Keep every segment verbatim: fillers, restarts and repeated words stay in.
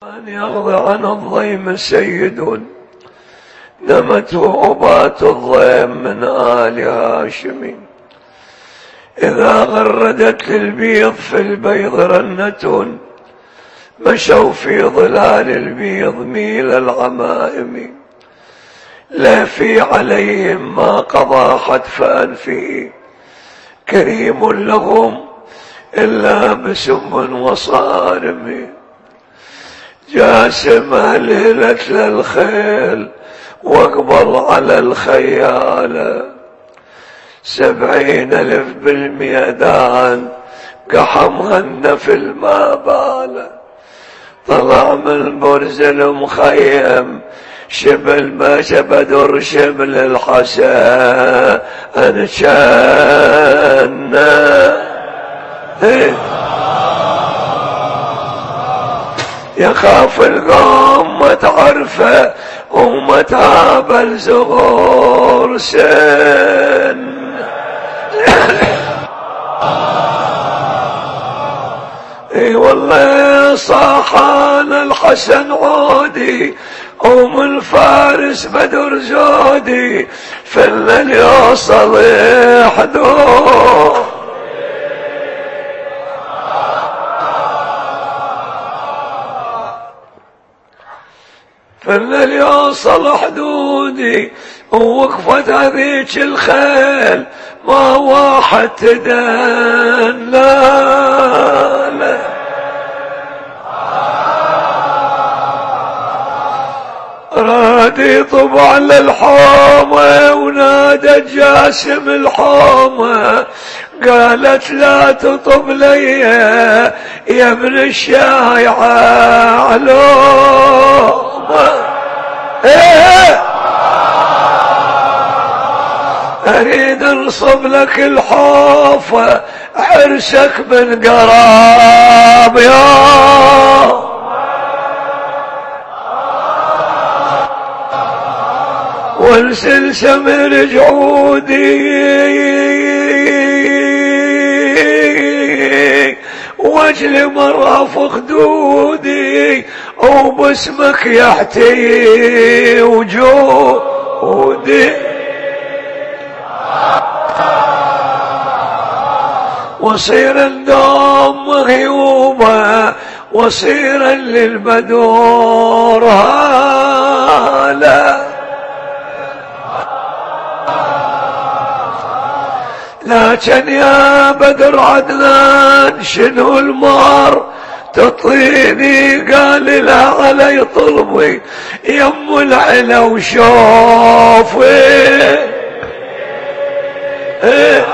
أن يغضى عن الضيم سيد نمته أبات الضيم من آل هاشم، إذا غردت للبيض في البيض رنة مشوا في ظلال البيض ميل العمائم، لا في عليهم ما قضى حتف أنفه كريم لهم إلا بسم وصارم، جاسم هلهلت للخيل واقبل على الخيالة سبعين ألف بالميدان قحم غن في المابالة، طلع من برز المخيم شبل ما شبدر شبل الحسن كان يخاف القوم ما تعرفه وما تابل زغور سن اي والله صاحان الحسن عودي ومن فارس بدر زودي فلن يوصل حدود فلن يوصل حدودي، ووقفت هذيك الخيل ما واحد تدان لا لا رادي طبع للحومة ونادى جاسم الحومة قالت لا تطب لي يا ابن الشايعة علومة، ايه اريد انصب لك الحوفة عرسك من قراب يا وانسل سمر جعودي واجل مرة خدودي وباسمك يحتي وجودي، وصيرا دوم غيوبة وصيرا للبدور هالا، لكن يا بدر عدنان شنو المار تطيني؟ قال لا علي طلبي يم العلا وشوفي ايه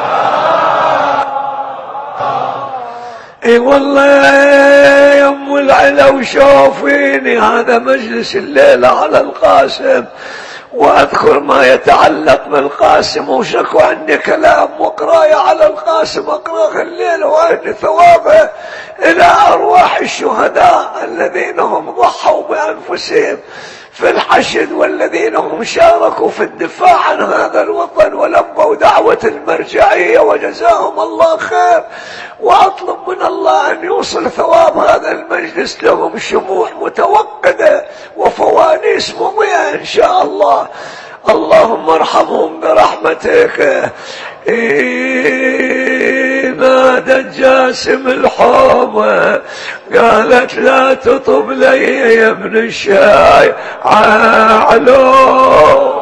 اي والله يم العلا وشوفيني. هذا مجلس الليلة على القاسم، واذكر ما يتعلق بالقاسم وشكو عني كلام وقراية على القاسم اقرأ الليل وأهل ثوابه الى ارواح الشهداء الذين هم ضحوا بانفسهم في الحشد والذين هم شاركوا في الدفاع عن هذا الوطن ولبوا دعوة المرجعية وجزاهم الله خير، واطلب من الله ان يوصل ثواب هذا المجلس لهم شموع متوقدة وفوانيس مضيئة ان شاء الله. اللهم ارحمهم برحمتك. إيه نادت جاسم الحومة قالت لا تطب لي يا ابن الشاي علو،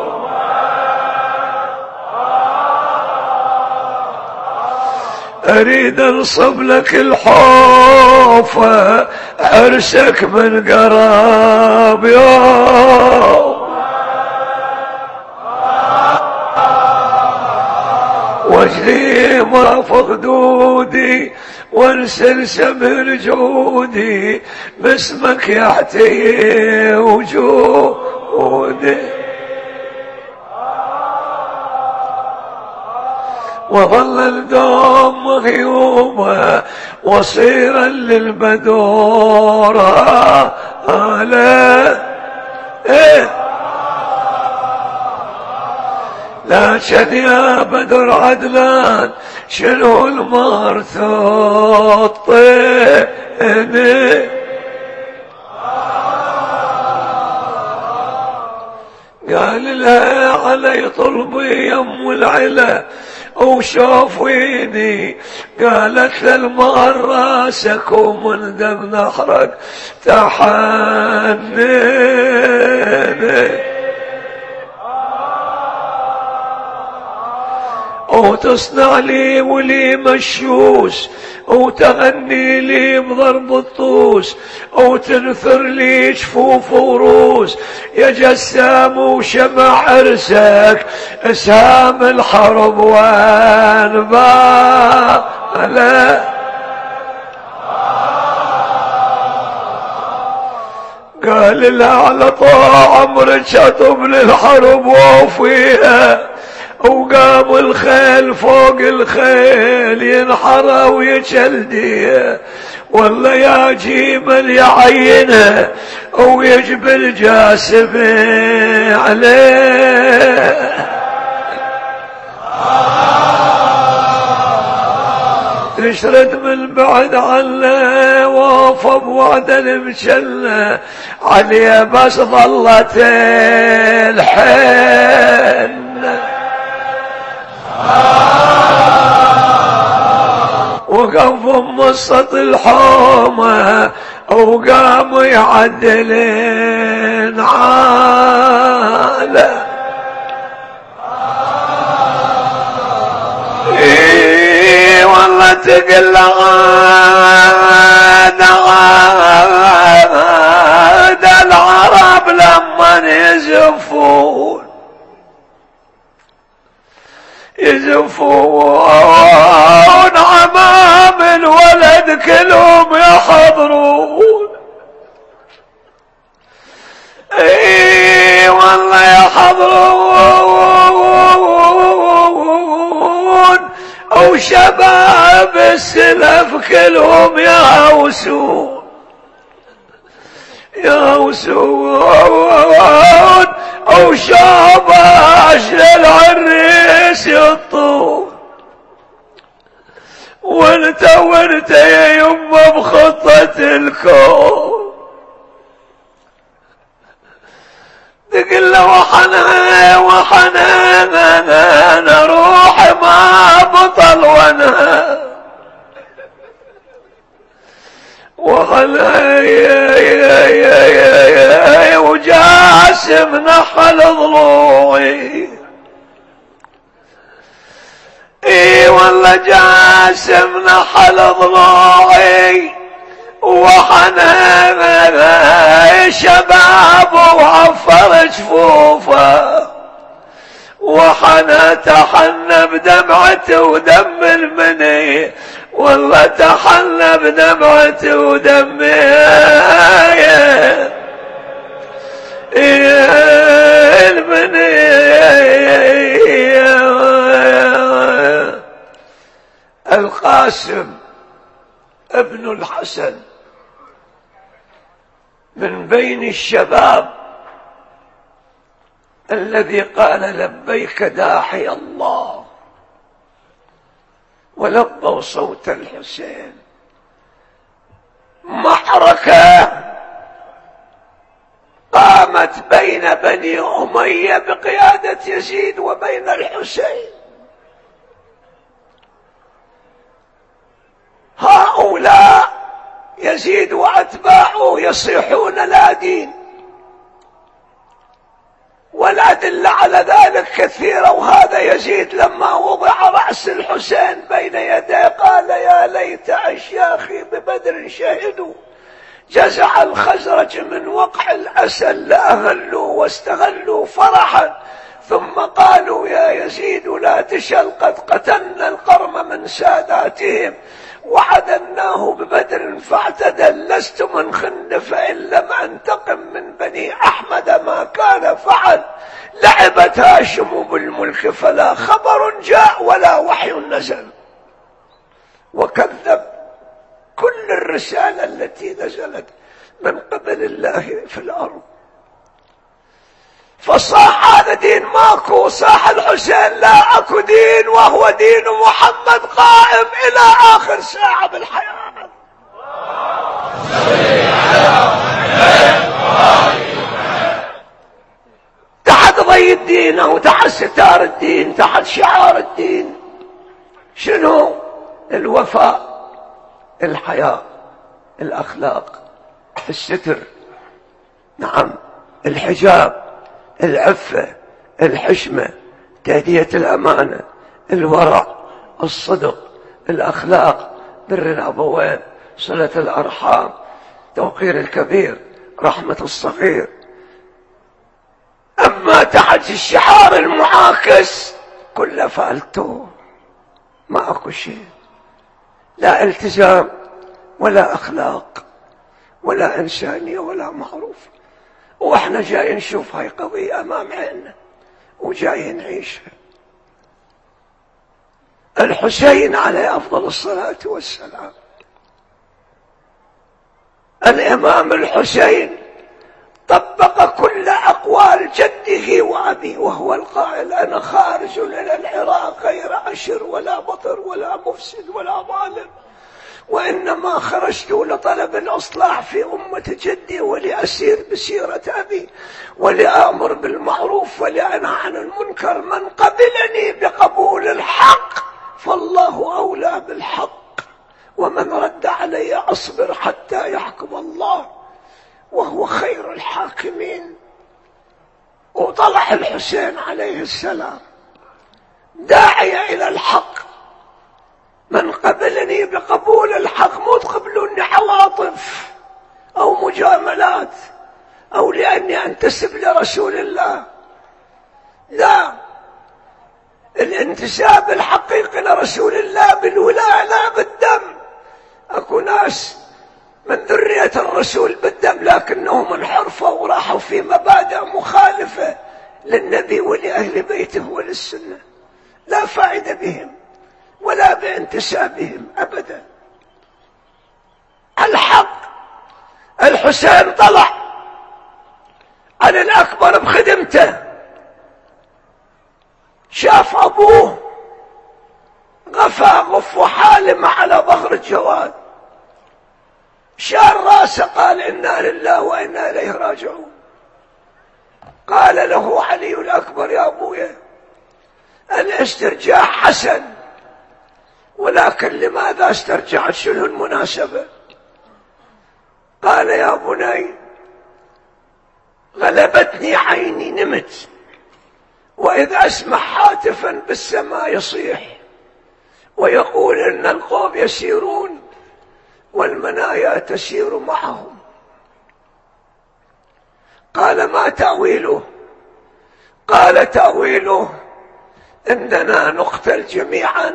اريد انصب لك الحوفة عرسك من قراب يوم، واجلي ما فخدودي وانسل سمر جودي باسمك يحتي وجودي، وظل الدوم غيومه وصيرا للبدور آله ايه، لكن يا بدر عدنان شنو المرثوط طيني قال لها علي طلبي يم العلا وشوفيني. قالت له المهر راسك ومن دم نحرك تحنيني وتصنع لي ولي مشوش وتغني لي بضرب الطوس وتنثر لي جفوف وروس يا جسام وشمع عرسك اسهام الحرب وانبالا. قال لا على طاع عمرك اطب للحرب وفيها وقام الخيل فوق الخيل ينحرى ويجلديه والله يا جيمل يعينه ويجبل جاسم عليه. تشرد من بعد عنه ووفى بوعد المجلة عليه بس ظلت الحين وقف مصة الحومة وقام يعدلين عاله. ايه والله تقل عاد عاد العرب لما يزفون يزفون عمام الولد كلهم يحضرون. اي والله يحضرون وشباب السلف كلهم يهوسون يهوسون وشاباش للعريس يطوف وانت وانت يا يمه بخطة الكون. تقول له وحنا وحنا انا روحي ما بطل وانا وحنا وجاسم نحل ضلوعي. اي والله جاسم نحل ضلوعي وحنا شباب وعفر جفوفه وحنا تحنى بدمعته ودم المني والله تحنى بدمعته ودم المني. القاسم ابن الحسن من بين الشباب الذي قال لبيك داحي الله ولبوا صوت الحسين. معركة قامت بين بني أمية بقيادة يزيد وبين الحسين. هؤلاء يزيد وأتباعه يصيحون لا دين والأدلة على ذلك كثيرة. وهذا يزيد لما وضع رأس الحسين بين يديه قال يا ليت أشياخي ببدر شهدوا جزع الخزرج من وقع الأسد لأهلوا واستغلوا فرحا ثم قالوا يا يزيد لا تشل قد قتلنا القرم من ساداتهم وعدناه ببدر فاعتدل لست من خندف إن لم أنتقم من بني أحمد ما كان فعل. لعبت هاشم بالملك فلا خبر جاء ولا وحي نزل وكذب كل الرسالة التي نزلت من قبل الله في الأرض. فصاح هذا دين ماكو. صاح الحسين لا أكو دين وهو دين محمد قائم إلى آخر ساعة بالحياة. تحت الوفاء، الحياء، الأخلاق، الستر، نعم، الحجاب، العفة، الحشمة، تأدية الأمانة، الورع، الصدق، الأخلاق، بر الأبوين، صلة الأرحام، توقير الكبير، رحمة الصغير. أما تحت الشعار المعاكس كله فعلته، ما أكو شيء، لا التزام ولا أخلاق ولا إنسانية ولا معروف. وإحنا جاي نشوف هاي قضية أمام عيننا وجاي نعيشها. الحسين عليه أفضل الصلاة والسلام، الإمام الحسين طبق كل أقوال جده وأبيه، وهو القائل: أنا خارج إلى العراق غير أشر ولا بطر ولا مفسد ولا ظالم، وإنما خرجت لطلب الإصلاح في أمة جدي، ولأسير بسيرة أبي، ولأمر بالمعروف ولأنهى عن المنكر. من قبلني بقبول الحق فالله أولى بالحق، ومن رد علي أصبر حتى يحكم الله وهو خير الحاكمين. وطلع الحسين عليه السلام داعية إلى الحق: من قبلني بقبول الحق، مو تقبلوني عواطف أو مجاملات أو لأني أنتسب لرسول الله، لا، الانتساب الحقيقي لرسول الله بالولاء لا بالدم. أكو ناس من ذرية الرسول بالدم لكنهم انحرفوا وراحوا في مبادئ مخالفة للنبي ولأهل بيته وللسنة، لا فائدة بهم ولا بانتسابهم أبدا. الحق الحسين طلع على الأكبر بخدمته، شاف أبوه غفى غف حالمة على ظهر الجواد، شار راسه، قال: إنا لله وإنا إليه راجعون. قال له علي الأكبر: يا أبويا، الاسترجاع حسن، ولكن لماذا استرجعت؟ شنو المناسبة؟ قال: يا بني، غلبتني عيني، نمت، وإذا أسمع هاتفا بالسماء يصيح ويقول إن القوم يسيرون والمنايا تسير معهم. قال: ما تأويله؟ قال: تأويله إننا نقتل جميعا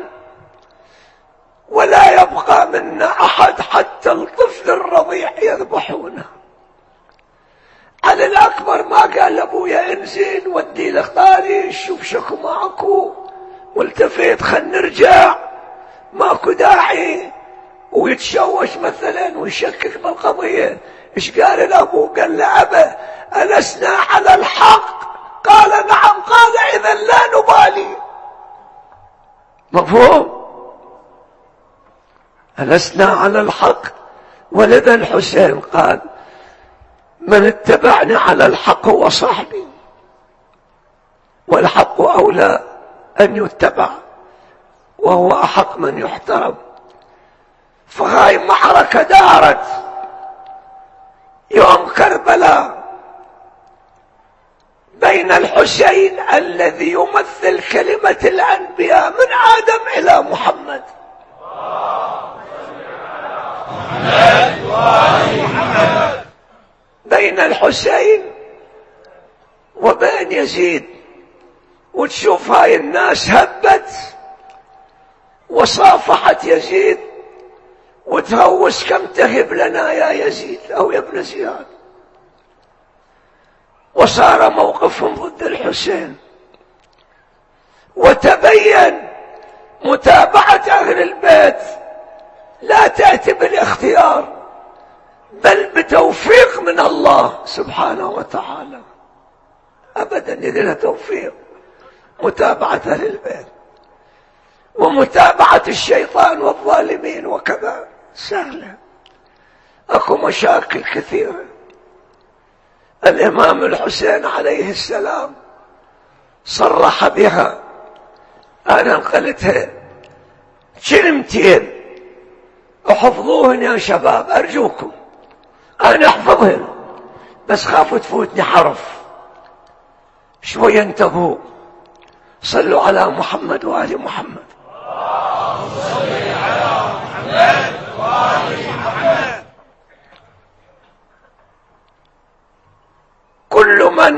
ولا يبقى منا أحد حتى الطفل الرضيع يذبحونه. علي الأكبر ما قال لأبويا: انزل ودي لخطاري شوف شكو معكو، والتفيت خل نرجع، ماكو داعي، ويتشوش مثلا ويشكك بالقضية. ايش قال الأبو؟ قال له: أبا، ألسنا على الحق؟ قال: نعم. قال: إذا لا نبالي. مفهوم؟ ألسنا على الحق؟ ولذا الحسين قال: من اتبعني على الحق هو صاحبي، والحق أولى أن يتبع، وهو أحق من يحترم. فهاي معركة دارت يوم كربلاء بين الحسين الذي يمثل كلمة الأنبياء من آدم إلى محمد، بين الحسين وبين يزيد. وتشوف هاي الناس هبت وصافحت يزيد وتهوس: كم تهب لنا يا يزيد أو يا ابن زياد. وصار موقفهم ضد الحسين، وتبين متابعة أهل البيت لا تأتي بالاختيار بل بتوفيق من الله سبحانه وتعالى، أبدا إذن توفيق. متابعة أهل البيت ومتابعة الشيطان والظالمين وكذا سهلة. أكو مشاكل كثيرة. الإمام الحسين عليه السلام صرح بها، أنا نقلتها كلمتين احفظوهن يا شباب أرجوكم، أنا أحفظهن بس خافوا تفوتني حرف. شوي انتبهوا. صلوا على محمد وآل محمد. اللهم صل على محمد وآل محمد. كل من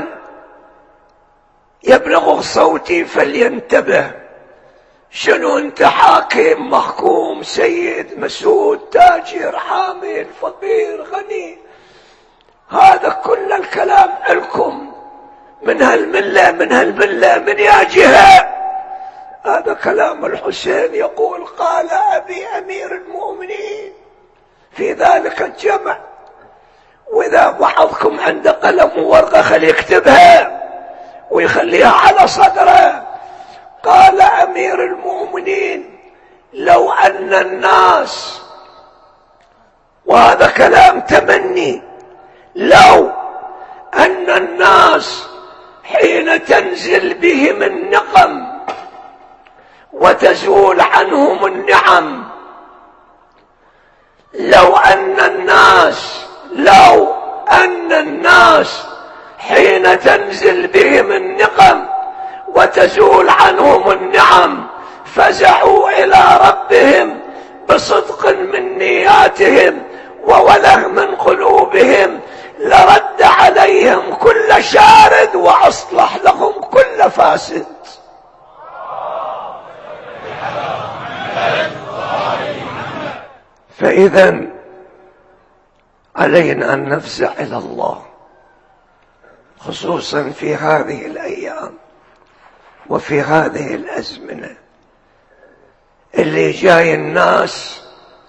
يبلغ صوتي فلينتبه. شنو انت؟ حاكم، محكوم، سيد، مسؤول، تاجر، حامل، فقير، غني، هذا كل الكلام لكم من هالملة من هالملة من يا جهة. هذا كلام الحسين يقول قال أبي أمير المؤمنين في ذلك الجمع. وإذا بعضكم عنده قلم وورقة خليه يكتبها ويخليها على صدره. قال أمير المؤمنين لو أن الناس، وهذا كلام تمني، لو أن الناس حين تنزل بهم النقم وتزول عنهم النعم، لو أن الناس لو أن الناس حين تنزل بهم النقم وتزول عنهم النعم فزعوا إلى ربهم بصدق من نياتهم ووله من قلوبهم لرد عليهم كل شارد وأصلح لهم كل فاسد. فإذا علينا أن نفزع إلى الله، خصوصا في هذه الأيام وفي هذه الأزمنة اللي جاي الناس،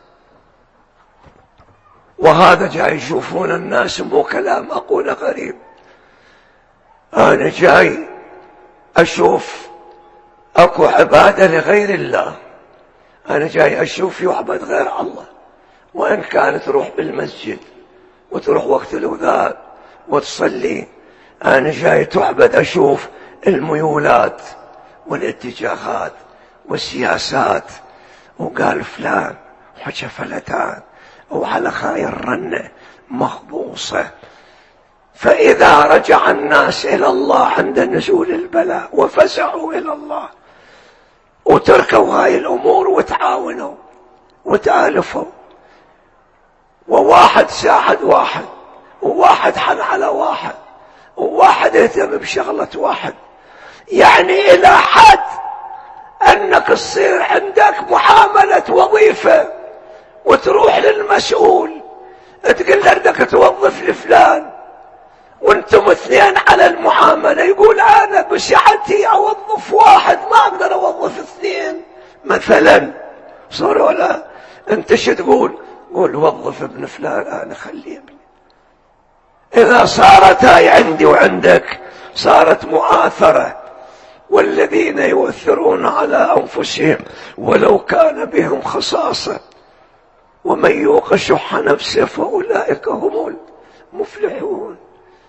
وهذا جاي يشوفون الناس مو كلام أقول غريب. أنا جاي أشوف أكو عبادة لغير الله، أنا جاي أشوف يعبد غير الله. وإن كانت تروح بالمسجد وتروح وقت الأذان وتصلي، أنا جاي تعبد أشوف الميولات والاتجاهات والسياسات، وقال فلان وحكى فلتان وعلى خاير رنة مخبوصة. فإذا رجع الناس إلى الله عند نزول البلاء وفزعوا إلى الله وتركوا هاي الأمور وتعاونوا وتآلفوا، وواحد ساعد واحد، وواحد حن على واحد، وواحد اهتم بشغلة واحد، يعني إلى حد أنك تصير عندك محاملة وظيفة وتروح للمسؤول تقول له بدك توظف لفلان وانتم اثنين على المعاملة، يقول أنا بسعتي أوظف واحد ما أقدر أوظف اثنين مثلا. صار ولا أنت شو تقول؟ قول وظف ابن فلان أنا خليه ابني. إذا صارت هاي عندي وعندك صارت مؤاثرة. والذين يؤثرون على أنفسهم ولو كان بهم خصاصة ومن يوق شح نفسه فأولئك هم المفلحون.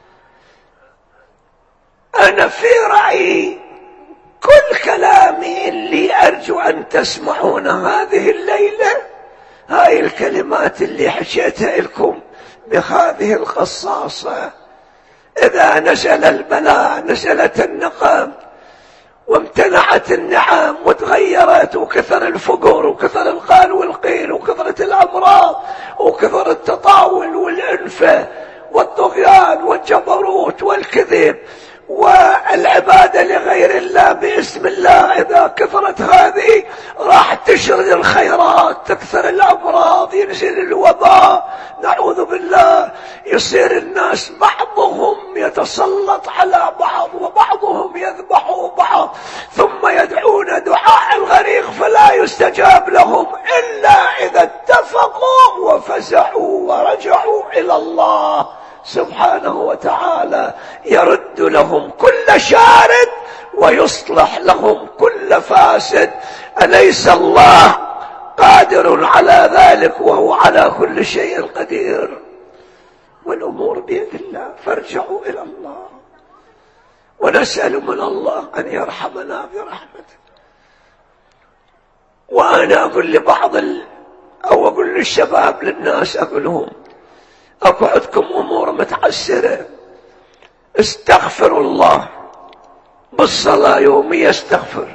أنا في رأيي كل كلامي اللي أرجو أن تسمعون هذه الليلة هاي الكلمات اللي حكيتها لكم بهذه الخصاصة. إذا نزل البلاء نزلت النقم وامتنعت النعم وتغيرت وكثر الفقر وكثر القال والقيل وكثرت الأمراض وكثر التطاول والأنفة والطغيان والجبروت والكذب والعبادة لغير الله باسم الله، إذا كثرت هذه راح تشرد الخيرات، تكثر الأمراض، ينزل الوباء نعوذ بالله، يصير الناس بعضهم يتسلط على بعض وبعضهم يذبح بعض، ثم يدعون دعاء الغريق فلا يستجاب لهم إلا إذا اتفقوا وفزعوا ورجعوا إلى الله سبحانه وتعالى، يرد لهم كل شارد ويصلح لهم كل فاسد. أليس الله قادر على ذلك وهو على كل شيء قدير؟ والأمور بيد الله، فارجعوا إلى الله ونسأل من الله أن يرحمنا برحمته. وأنا أقول لبعض أو أقول للشباب للناس أقول لهم أكو عندكم أمور متعسرة، استغفروا الله بالصلاة يومية، استغفر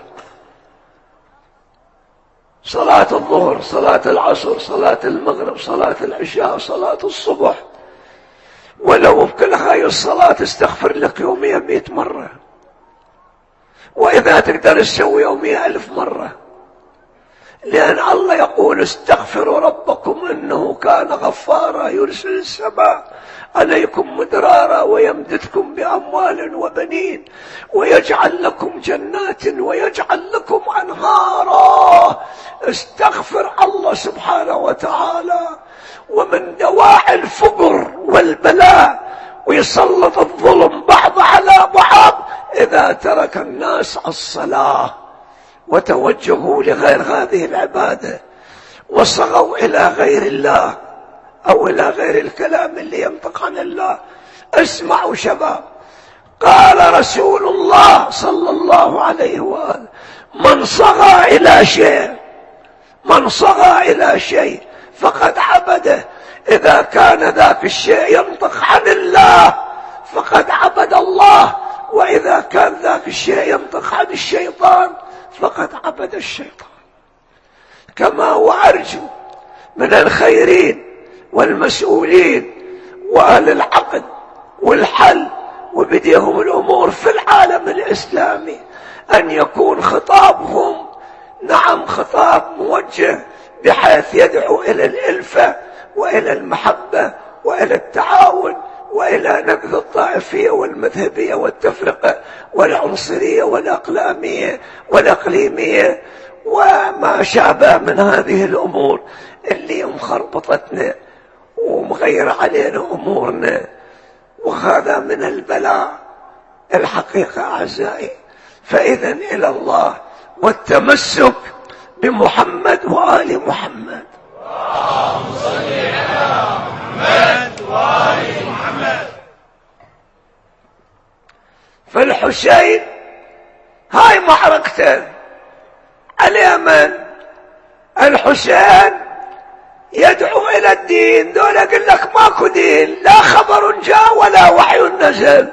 صلاة الظهر، صلاة العصر، صلاة المغرب، صلاة العشاء، صلاة الصبح، ولو بكل هاي الصلاة استغفر لك يوميا مئة مرة، وإذا تقدر تسوي يوميا ألف مرة، لأن الله يقول استغفروا ربكم إنه كان غفارا يرسل السماء عليكم مدرارا ويمددكم بأموال وبنين ويجعل لكم جنات ويجعل لكم أنهارا. استغفر الله سبحانه وتعالى. ومن دواعي الفقر والبلاء ويسلط الظلم بعض على بعض إذا ترك الناس الصلاة وتوجهوا لغير هذه العبادة وصغوا إلى غير الله أو إلى غير الكلام اللي ينطق عن الله. اسمعوا شباب، قال رسول الله صلى الله عليه وآله: من صغى إلى شيء من صغى إلى شيء فقد عبده. إذا كان ذاك الشيء ينطق عن الله فقد عبد الله، وإذا كان ذاك الشيء ينطق عن الشيطان فقد عبد الشيطان. كما هو أرجو من الخيرين والمسؤولين وأهل العقد والحل وبديهم الأمور في العالم الإسلامي أن يكون خطابهم نعم خطاب موجه بحيث يدعو إلى الألفة وإلى المحبة وإلى التعاون وإلى نبذ الطائفية والمذهبية والتفرقة والعنصرية والأقلامية والأقليمية وما شابه من هذه الأمور اللي مخربطتنا ومغير علينا أمورنا. وهذا من البلاء الحقيقة أعزائي. فإذا إلى الله والتمسك بمحمد وآل محمد. اللهم صل على محمد وآل محمد. فالحسين هاي معركته اليمن، الحسين يدعو إلى الدين، دول يقول لك ماكو دين، لا خبر جاء ولا وحي نزل،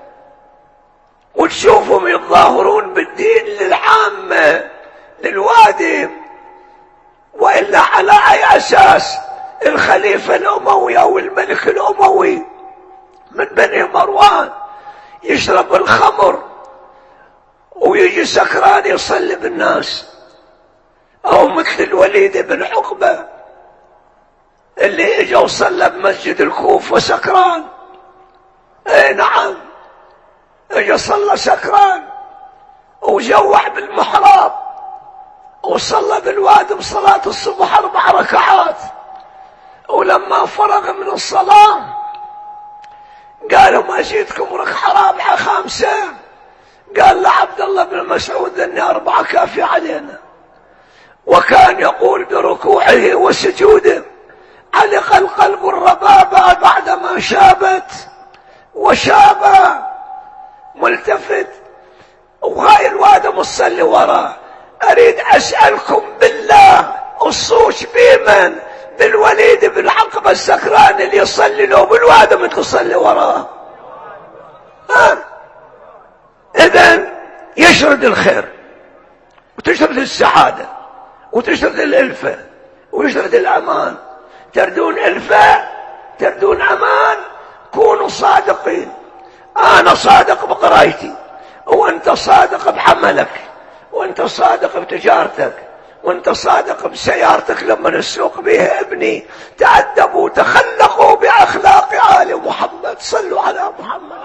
وتشوفهم يتظاهرون بالدين للعامة للوادي. وإلا على أي أساس الخليفة الأموي أو الملك الأموي من بني مروان يشرب الخمر ويجي سكران يصلي بالناس، أو مثل الوليد بن عقبة اللي اجا وصلى بمسجد الكوفة سكران؟ اي نعم، اجا صلى سكران وجوع بالمحراب وصلى بالوادي بصلاة الصبح اربع ركعات، ولما فرغ من الصلاة قالوا ما جيتكم ركعة رابعة خامسة؟ قال لعبد الله بن مسعود اني اربعة كافي علينا. وكان يقول بركوعه وسجوده: علق القلب الربابة بعدما شابت وشاب ملتفت. وهاي الواد مصلي وراه. اريد اسألكم بالله الصوش بمن؟ بالوليد بن عقبة السكران اللي يصلي له بالواد من تصلي وراه؟ ها؟ اذن يشرد الخير وتشرد السعادة وتشرد الألفة ويشرد الأمان. تردون ألفة، تردون أمان، كونوا صادقين. أنا صادق بقرايتي، وأنت صادق بعملك، وأنت صادق بتجارتك، وأنت صادق بسيارتك لما نسوق بها ابني. تأدبوا تخلقوا بأخلاق آل محمد. صلوا على محمد.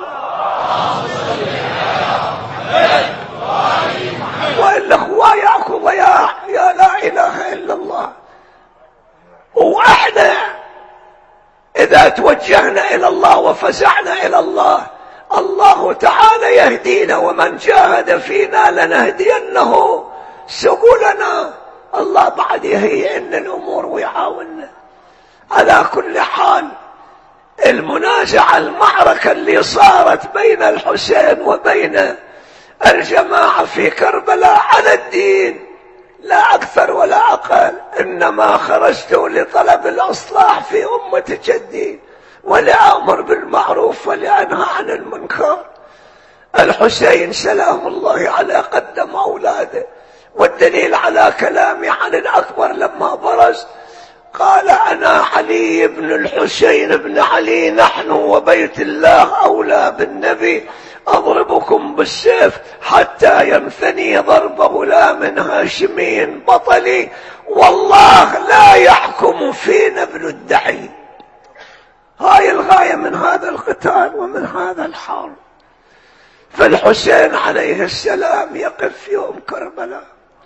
وإلا هو يأخذ ضياع. يا لا إله إلا الله. وإحنا إذا توجهنا إلى الله وفزعنا إلى الله، الله تعالى يهدينا: ومن جاهد فينا لنهدينه سبلنا. الله بعد يهيئ لنا الأمور ويعاوننا. على كل حال، المنازعة المعركة اللي صارت بين الحسين وبين الجماعة في كربلاء على الدين لا أكثر ولا أقل، إنما خرجت لطلب الإصلاح في أمة جدي ولأمر بالمعروف ولأنهى عن المنكر. الحسين سلام الله عليه قدم أولاده، والدليل على كلامي عن الأكبر لما برز قال: أنا علي بن الحسين بن علي، نحن وبيت الله أولى بالنبي، أضربكم بالسيف حتى ينثني ضرب غلام هاشمي بطلي، والله لا يحكم فينا ابن الدحي. هاي الغاية من هذا القتال ومن هذا الحرب. فالحسين عليه السلام يقف يوم كربلاء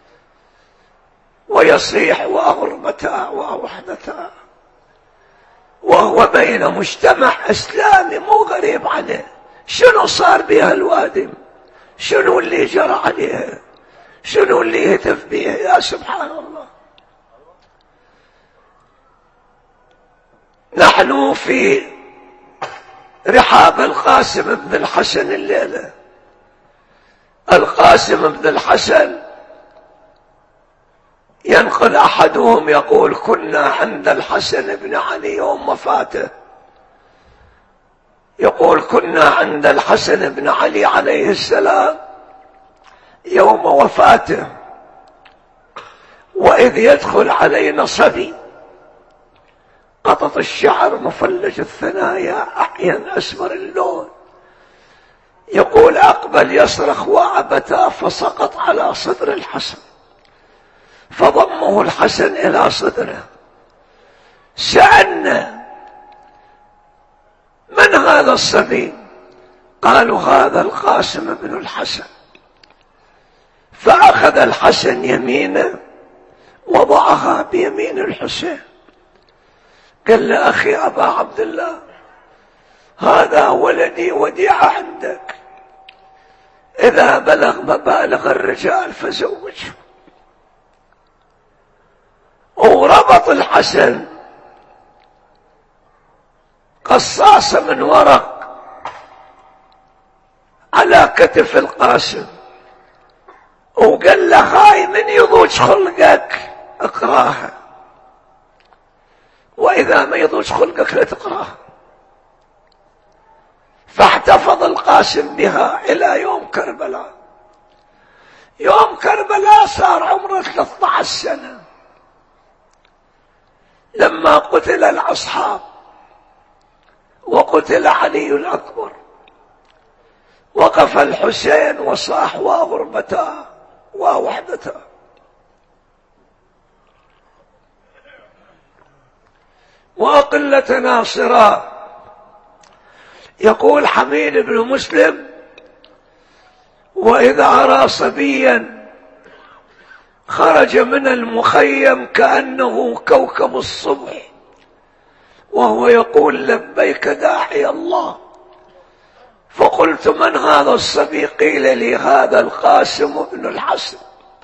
ويصيح: وغربتا ووحدتا، وهو بين مجتمع إسلامي مو غريب عليه. شنو صار بها الوادم؟ شنو اللي جرى عليها؟ شنو اللي هتف بها؟ يا سبحان الله. نحن في رحاب القاسم بن الحسن الليلة. القاسم بن الحسن ينقل أحدهم يقول: كنا عند الحسن بن علي يوم وفاته، يقول: كنا عند الحسن بن علي عليه السلام يوم وفاته، وإذ يدخل علينا صبي قطط الشعر مفلج الثنايا أحيان أسمر اللون، يقول: أقبل يصرخ وعبتا فسقط على صدر الحسن، فضمه الحسن إلى صدره. سألنا: من هذا الصبي؟ قالوا: هذا القاسم بن الحسن. فأخذ الحسن يمينه وضعها بيمين الحسين، قال له: أخي أبا عبد الله، هذا ولدي وديعة عندك، إذا بلغ مبالغ الرجال فزوجه. وربط الحسن قصاصة من ورق على كتف القاسم، وقال له: هاي من يضوج خلقك اقراها، وإذا ما يضوج خلقك لا تقراها. فاحتفظ القاسم بها إلى يوم كربلاء. يوم كربلاء صار عمره ثلاثة عشر سنة. لما قتل الأصحاب وقتل علي الأكبر، وقف الحسين وصاح: وغربتا ووحدتا. وقلة ناصرا. يقول حميد بن مسلم: وإذا أرى صبيا خرج من المخيم كأنه كوكب الصبح وهو يقول: لبيك داعي الله. فقلت: من هذا الصبي؟ قيل لي: هذا القاسم بن الحسن.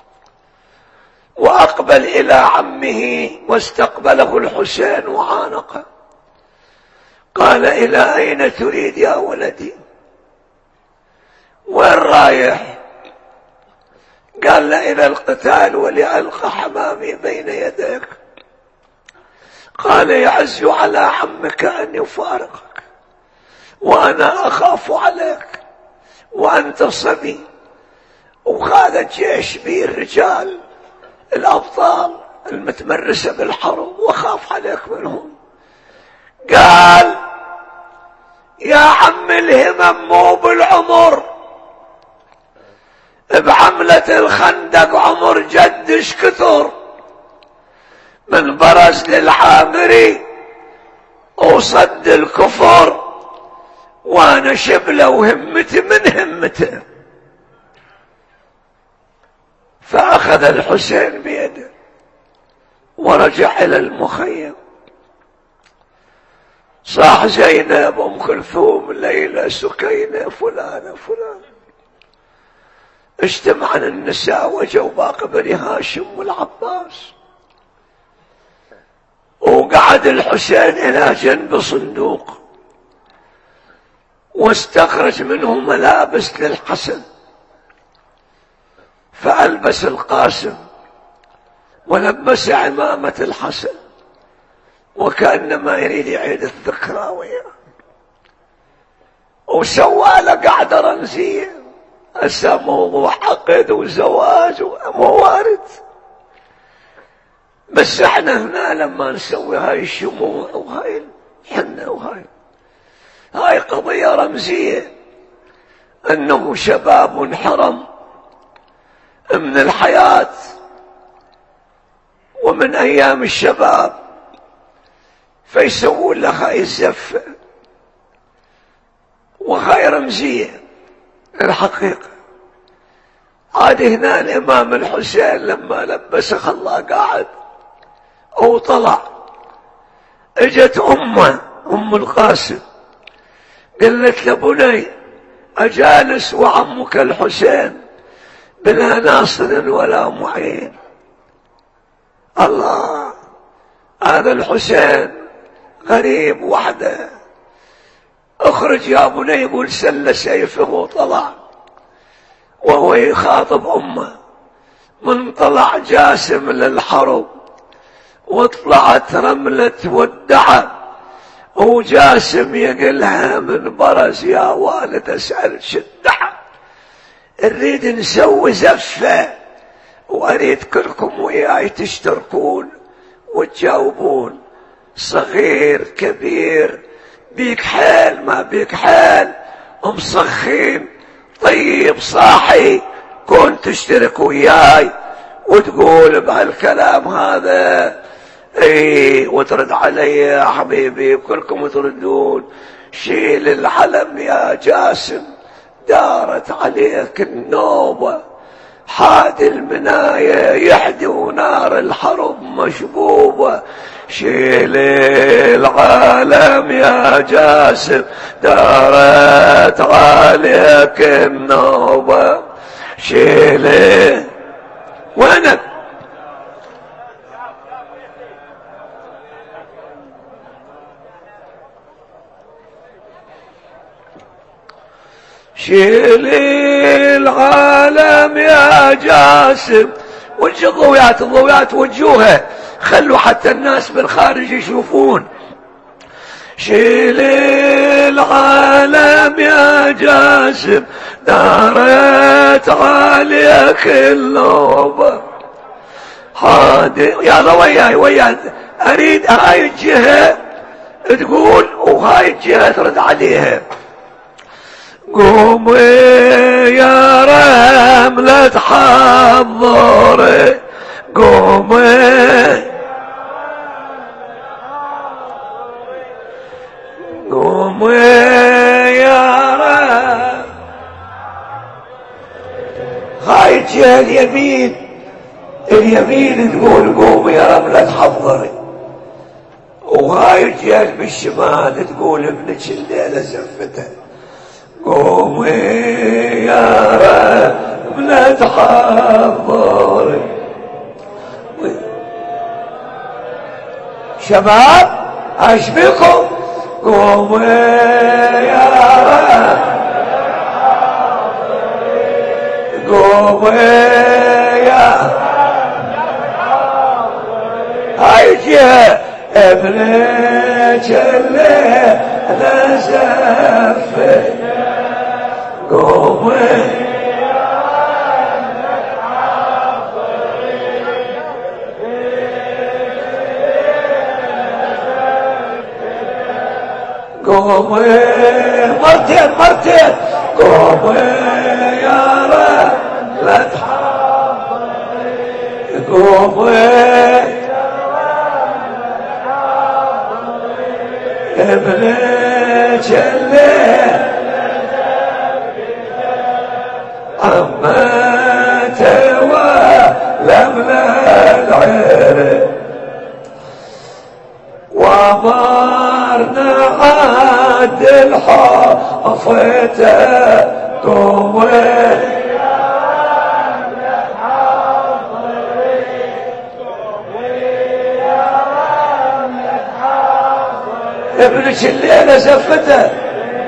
وأقبل إلى عمه واستقبله الحسين وعانقه. قال: إلى أين تريد يا ولدي؟ وين رايح؟ قال: له: إلى القتال ولألقى حمامي بين يديك. قال: يعز على عمك أن يفارقك، وأنا أخاف عليك، وأنت صبي، وهذا الجيش به الرجال الأبطال المتمرسة بالحرب، وخاف عليك منهم. قال: يا عم الهمم مو بالعمر، بعملة الخندق عمر جدش كثر، من برز للعامري وصد الكفر، وانا شبله وهمتي من همته. فأخذ الحسين بيده ورجع إلى المخيم. صاح: زينب، أم كلثوم، ليلى، سكينة، فلانة فلان. اجتمعن النساء وجوا باقي بني هاشم والعباس. وقعد الحسين إلى جنب صندوق واستخرج منه ملابس للحسن، فألبس القاسم ولبس عمامة الحسن وكأنما يريد يعيد الذكرى وياه، وسوى له قعدة رمزية. هسه موضوع عقد وزواج وموارد، بس احنا هنا لما نسوي هاي الشموع وهاي الحنة وهاي هاي قضية رمزية، انه شباب انحرم من الحياة ومن ايام الشباب، فيسوون له هاي الزفة، وهاي رمزية الحقيقة. عاد هنا الامام الحسين لما لبس خلاه قاعد او طلع، اجت امه ام القاسم قالت له بني اجالس وعمك الحسين بلا ناصر ولا معين؟ الله، هذا الحسين غريب وحده، اخرج يا بني. يقول سل سيفه وطلع وهو يخاطب امه. من طلع جاسم للحرب وطلعت رملة ودعه، وجاسم يقلها من برز يا والد اسأل شدها. نريد نسوي زفة، واريد كلكم وياي تشتركون وتجاوبون، صغير كبير، بيك حال ما بيك حال، مصخين طيب صاحي، كون تشترك وياي وتقول بهالكلام هذا اي، وترد علي يا حبيبي، كلكم تردون. شيل العلم يا جاسم، دارت عليك النوبة، حاد المناية يحدو نار الحرب مشبوبة. شيل العالم يا جاسم، دارت عليك النوبة. شيل وينك؟ شيل العالم يا جاسم. وجه الضويات، الضويات وجوها، خلوا حتى الناس بالخارج يشوفون. شيل العالم يا جاسم، دارت عليك النوبة. حادي يلا وياي وياي، اريد هاي الجهة تقول وهاي الجهة ترد عليها. قومي يا رملة حضري، قومي قومي يا رملة. هاي الجهة اليمين، اليمين تقول قومي يا رملة حضري، وهاي الجهة بالشمال تقول ابنك الليلة زفتها. قومي يا رملة حضري. شباب ايش بكم؟ قومي يا رملة، قومي يا هاي جهة ابنك الليلة زفتها. قومي قومي مرتين مرتين. قومي يا رملة حضري، قومي ابنك الليل عمت ولمنا العرق، وامرنا عد الحافته. قومي ابنك الليلة زفته،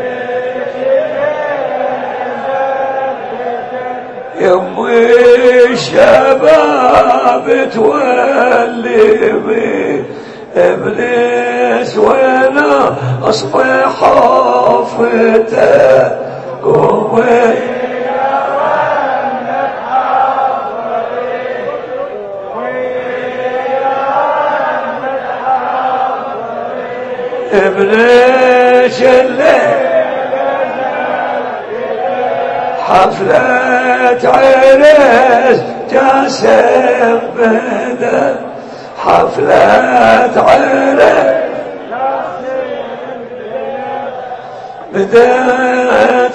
يمي والشباب تولي بي ابليس وانا اصبح حافته قوي ابليس الليل حفلة عرس جاسم بدا حفلة عرس بدأت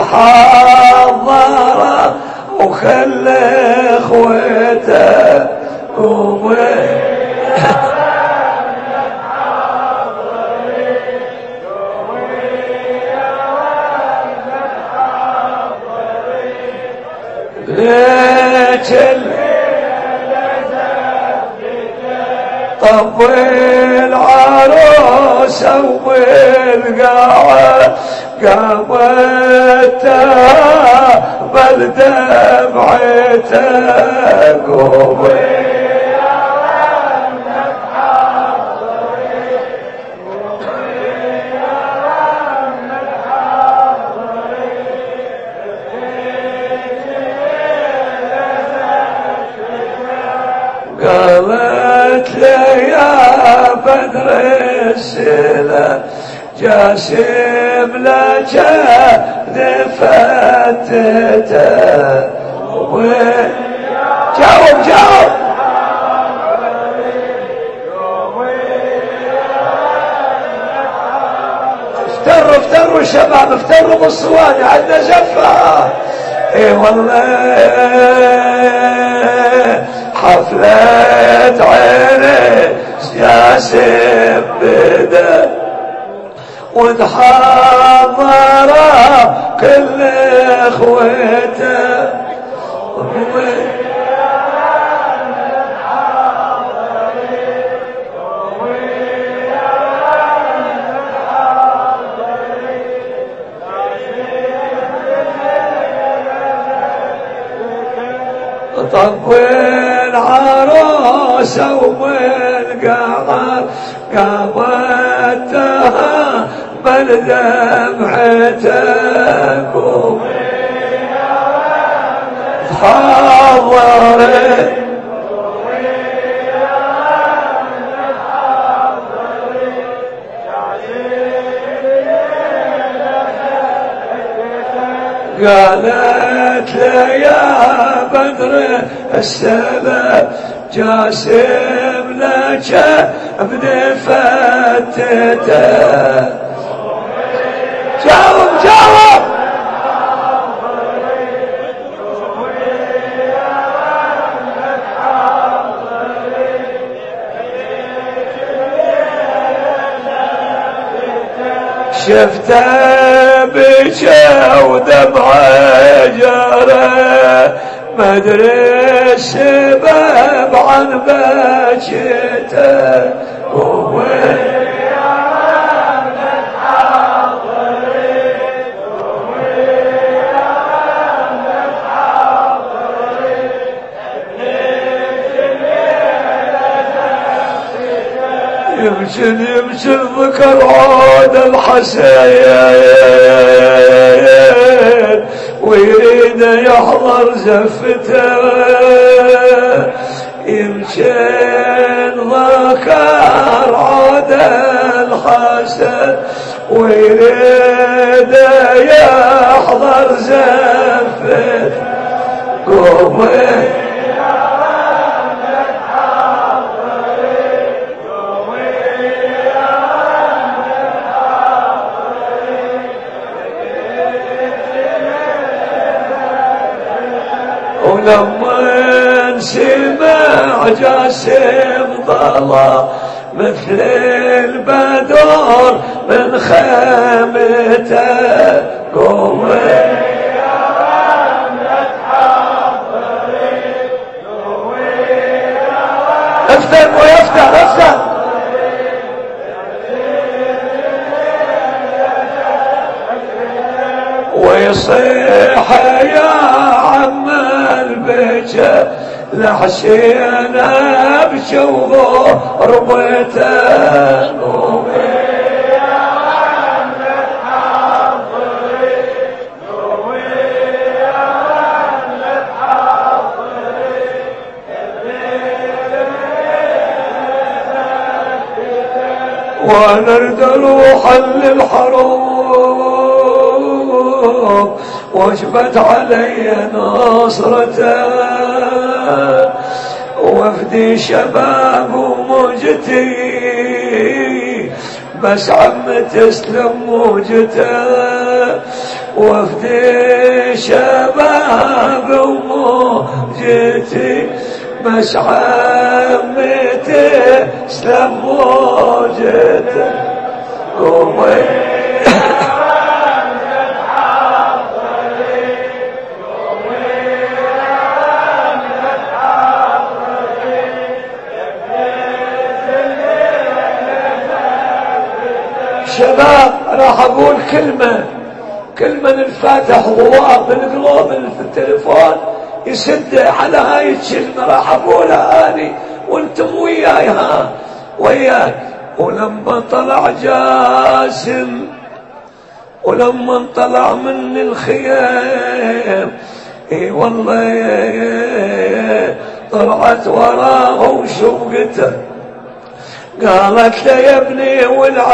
وتحضر وخلى اخوته قومي طب العروسة والقاعة قامتها بل دمعتها قومي قالت لي يا بدر السلام جاسم لك دفتته جاوب جاوب افتروا افتروا شباب افتروا بالصواني عندنا زفة اي والله حفلة عرس جاسم بدا وتحضر كل اخوته طول عروسه والقمر قامتها بل دمعتكم تحضرت قالت لي يا بدر السلام جاسم لك بدفتته جاوب جاوب شفته بكى ودمعه جاره مدري السبب عن بكيته قوي يمشن يمشن ذكر عود الحسين ويريد يحضر زفته يمشن ذكر عود الحسين ويريد يحضر زفته قومي ولما سمع جاسم ضلا مثل البدور من خيمته قومي افتح ويفتح افتح ويصيح يا عم البجة لحسين ابكي وغربته ونرد روحا للحروب وجبت علي نصرته وفدي شباب وموجتي بس عم تسلم موجته وفدي شباب وموجتي بس عم تسلم موجته قومي شباب راح اقول كلمة كلمة الفاتح ضوار بالقلوب في التليفون يسد على هاي الكلمة راح اقولها اني وانتم وياي ها وياي. ولما طلع جاسم ولما طلع من الخيام اي والله طلعت وراه وشوقته قالت له يا ابني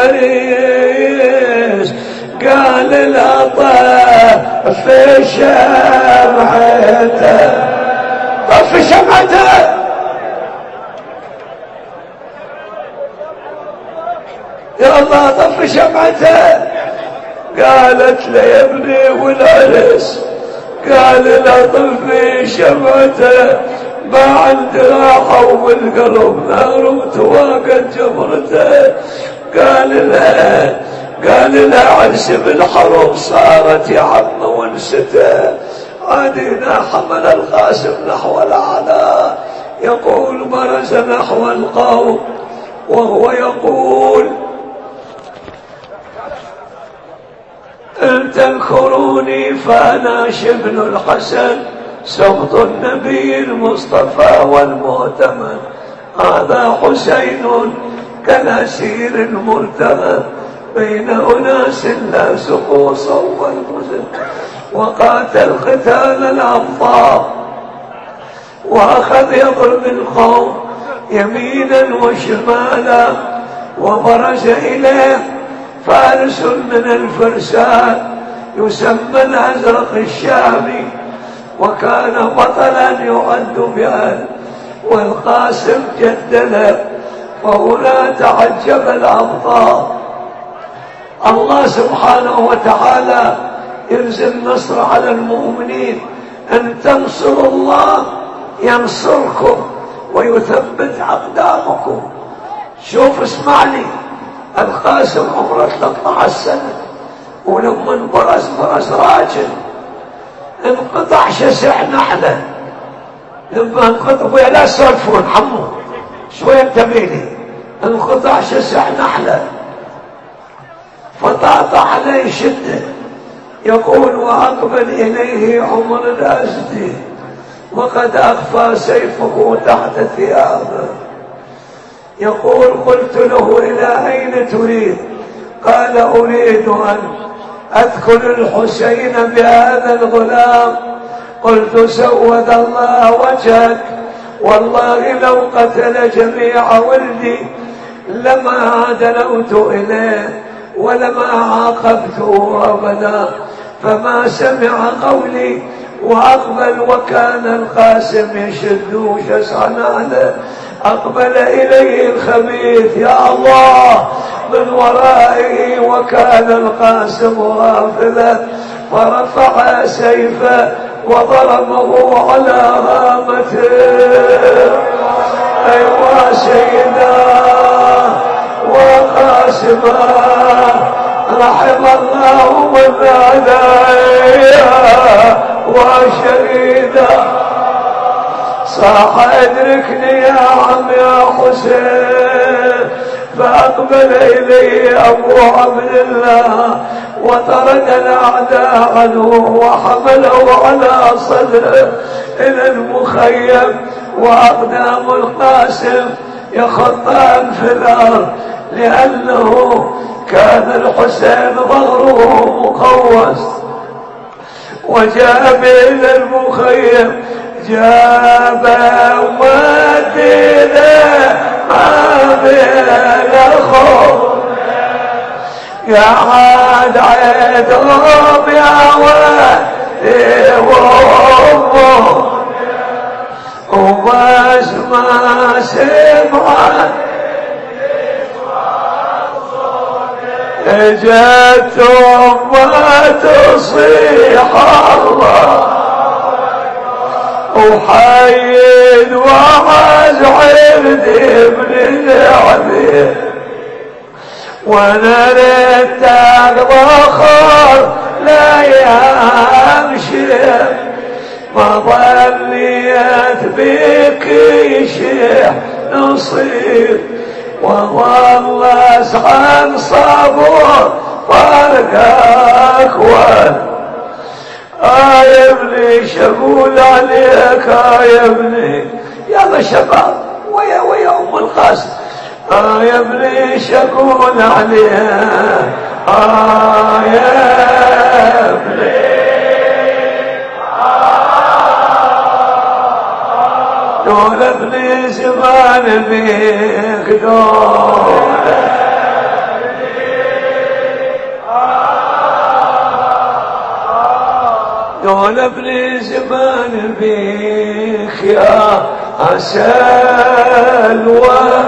والعريس قال لا طف شمعته طف شمعته يا الله طف شمعته. قالت له يا ابني والعريس قال لا طف شمعته ما عند راحة وبالقلب نار وتواقد جمرته. قال له قال له عرس بالحرب صارت يا عم ونسته. عادينا حمل القاسم نحو الأعلى يقول برز نحو القوم وهو يقول إن تذكروني فأنا شبل الحسن سبط النبي المصطفى والمؤتمن. هذا حسين كالأسير المرتهن بين أناس لا سقوا صوب المزن. وقاتل قتال الأبطال وأخذ يضرب القوم يمينا وشمالا. وبرز إليه فارس من الفرسان يسمى الأزرق الشامي وكان بطلا يعد بأهل والقاسم جدله. وهنا تعجب الأبطال. الله سبحانه وتعالى ينزل نصر على المؤمنين. أن تنصروا الله ينصركم ويثبت أقدامكم. شوف اسمعني القاسم عمره ثلاثة عشر سنة ولما انبرز برز راجل انقطع شسع نحله. لما انقطع ويا لا تسولفون عمو شوية انتبهلي انقطع شسع نحله فطاط عليه شده. يقول وأقبل إليه عمر الأزدي وقد أخفى سيفه تحت ثيابه. يقول قلت له إلى أين تريد؟ قال أريد أن أذكر الحسين بهذا الغلام. قلت سود الله وجهك والله لو قتل جميع ولدي لما دنوت إليه ولما عاقبته أبدا. فما سمع قولي وأقبل وكان القاسم يشد شسعا عليه. أقبل إليه الخبيث يا الله من ورائه وكان القاسم غافلا فرفع سيفه وضربه على هامته. أيوا سيدا وقاسما رحم الله من عليا وشهيدا. صاح ادركني يا عم يا حسين فأقبل إليه أبو عبد الله وطرد الأعداء عنه وحمله على صدره إلى المخيم، وأقدام القاسم يخطان في الأرض لأنه كان الحسين ظهره مقوس. وجاء إلى المخيم جاب مدينة عامل خوف يا عاد عيدهم يا ولي وامه وبس ما سمعت اجتهم ما تصيح الله وحيد وعز عردي ابن العبيد وانا ريتك بخر لا يمشي ما ظليت بك يشيح نصيب وظل اسعى صبور فرقك وين آه يا ابني شقول عليك آه يا ابني يلا شباب ويا ويا ام القاسم آه يا ابني شقول عليها آه يا ابني دول ابني زمان بيك دول دول ابن زمان بيك يا سلوى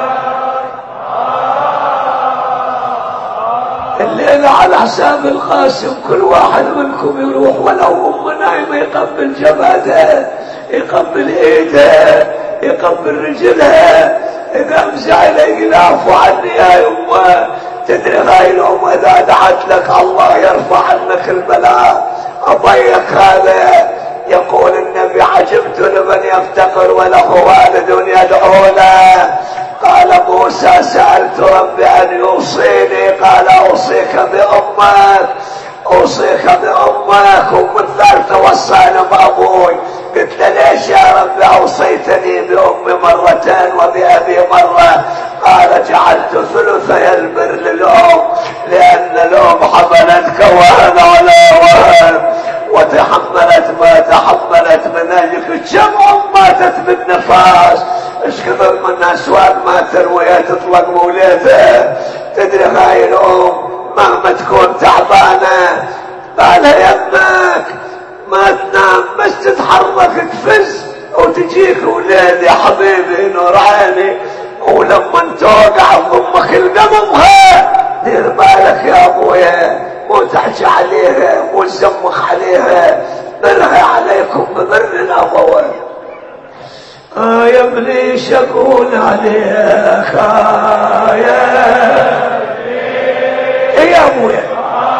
الليلة على حساب القاسم كل واحد منكم يروح ولو ام نايمة يقبل جبهتها يقبل ايدها يقبل رجلها اذا مزعلة يقول اعفو عني يا يمه تدري هاي الام اذا دعت لك الله يرفع عنك البلاء. أبيك هذا يقول النبي عجبت لمن يفتقر وله والد يدعو له. قال موسى سألت ربي أن يوصيني قال أوصيك بأمك أوصيك بأمك ومن ذلك توصينا بأبوي. قلت له ليش يا ربي أوصيتني بأمي مرتين وبأبي مرة؟ قال جعلت ثلثي البر للأم لأن الأم حملتك وهن على وهن وتحملت ما تحملت من أجلك. كم أم ماتت بالنفاس ايش كثر من أسواد ما تروي تطلق موليته. تدري هاي الأم مهما تكون تعبانة قال يمك ما تنام بس تتحرك تفز وتجيك ولاد يا حبيبي نور عيني ولما توقع ضمك القممها دير بالك يا ابويا مو تحكي عليها مو تزمخ عليها برها عليكم ببر الابوين. آه يا ابني شكون عليك آه يا يا ابويا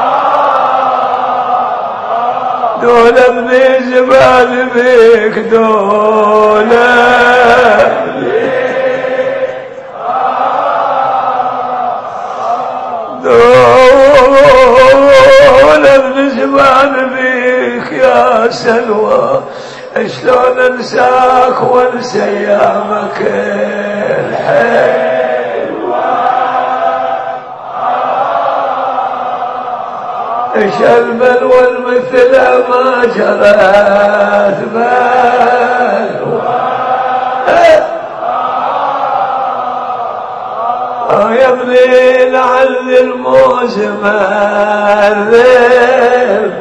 دول ابني زبال بيك دول دول ابن زبال بيك يا سلوى شلون انساك وانسى ايامك الحلوة. ايش البلوى المثل ما جرت بلوى يا ابني لعل الموز مذب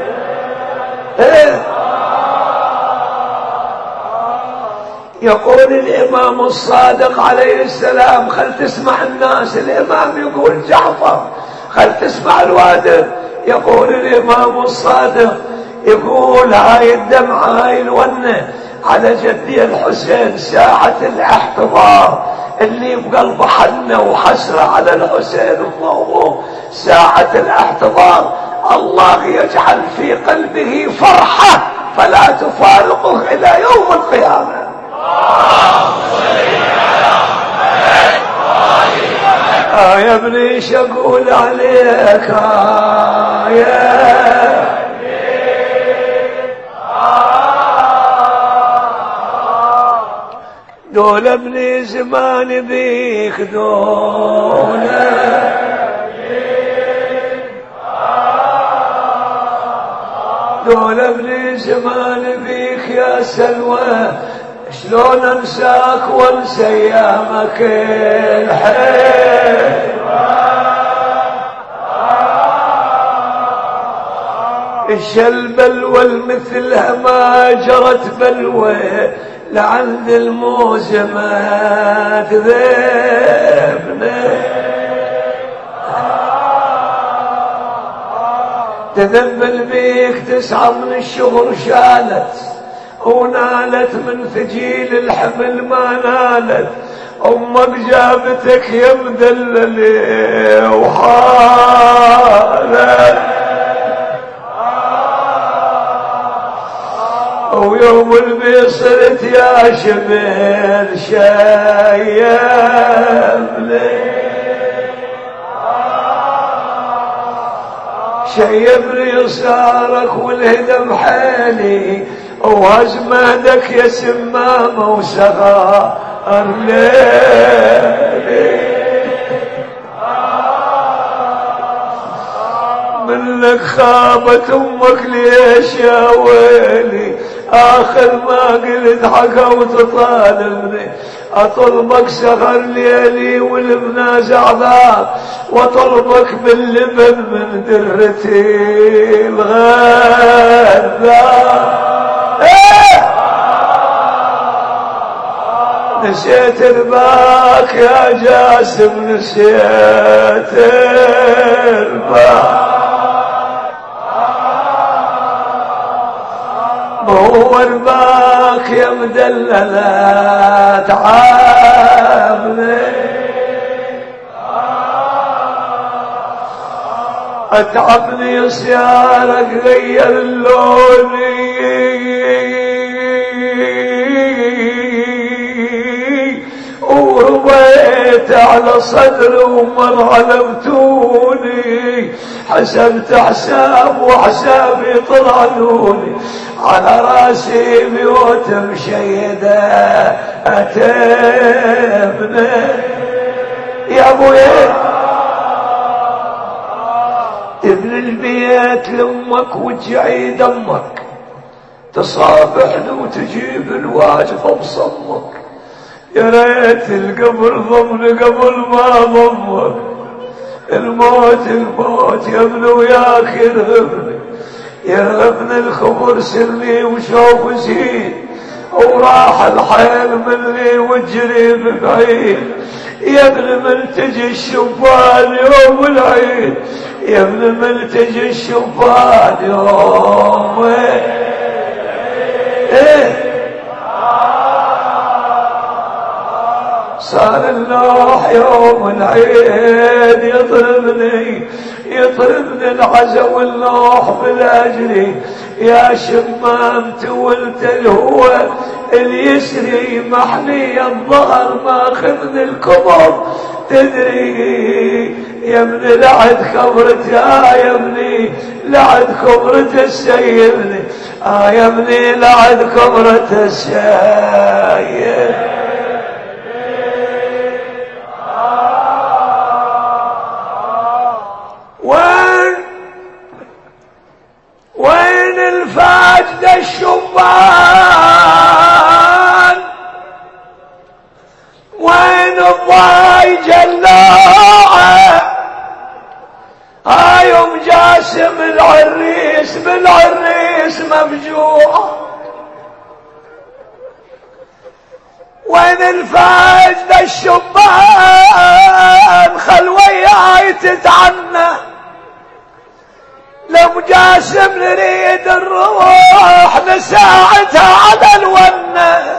يقول الإمام الصادق عليه السلام خل تسمع الناس. الإمام يقول جعفر خل تسمع الوادر. يقول الإمام الصادق يقول هاي الدمعة هاي الونة على جدي الحسين ساعة الاحتضار اللي بقلبه حنة وحسرة على الحسين وموضوع ساعة الاحتضار الله يجعل في قلبه فرحة فلا تفارقه إلى يوم القيامة. اللهم صل على محمد وآل عليك يا دول ابن زمان بيك دول دول ابن زمان بيك يا سلوى شلون انساك وانسى ايامك الحلوة الشل بلوى المثلها ما جرت بلوى لعند الموز ما تذبنا تذبل بيك تسعة من الشهر شالت ونالت من ثجيل الحمل ما نالت امك جابتك يا مدلل وحالت ويوم البي صرت يا شبل شيبني شيبني صارك والهدم حالي وهزمادك يا سمامة وسغار ليلي منك خابت امك ليش يا ويلي اخر ما قلت حقا وتطالبني اطلبك سهر ليلي والمنازع ذاك واطلبك باللبن من درتي الغذاء نسيت رباك يا جاسم نسيت رباك هو رباك يا مدللة تعبني اتعبني سيارك غير اللوني وربيت على صدري ومن علمتوني حسبت حساب وحسابي طلعوني على راسي بيوت مشيدة أتبني يا ابويا ابن البيت لامك وتجعي دمك تصافحني وتجيب الواجب بصمك يا ريت القبر ضمني قبل ما ضمك الموت الموت يا ابن وياك يرهبني يرهبني الخبر سرني وشوف زين وراح الحيل مني وجري ببعيد يا ابن ملتجي الشبان يوم العيد يا ابن ملتجي الشبان يوم ايه صار اللوح يوم العيد يطربني يطربني العزا واللوح بالاجري يا شمام تولت الهوى اليسري محني الظهر ما خذني الكبر تدري يا ابني لعد كبرت يا يا ابني لعد كبرت السيبني اه يا ابني لعد كبرت السيب وين وين الفاجد الشبان وين الضاي جلاعه هاي ام جاسم العريس بالعريس مفجوع وين الفاجد الشبان خل وياي تتعنى لو جاسم نريد نروح نساعدها على الونة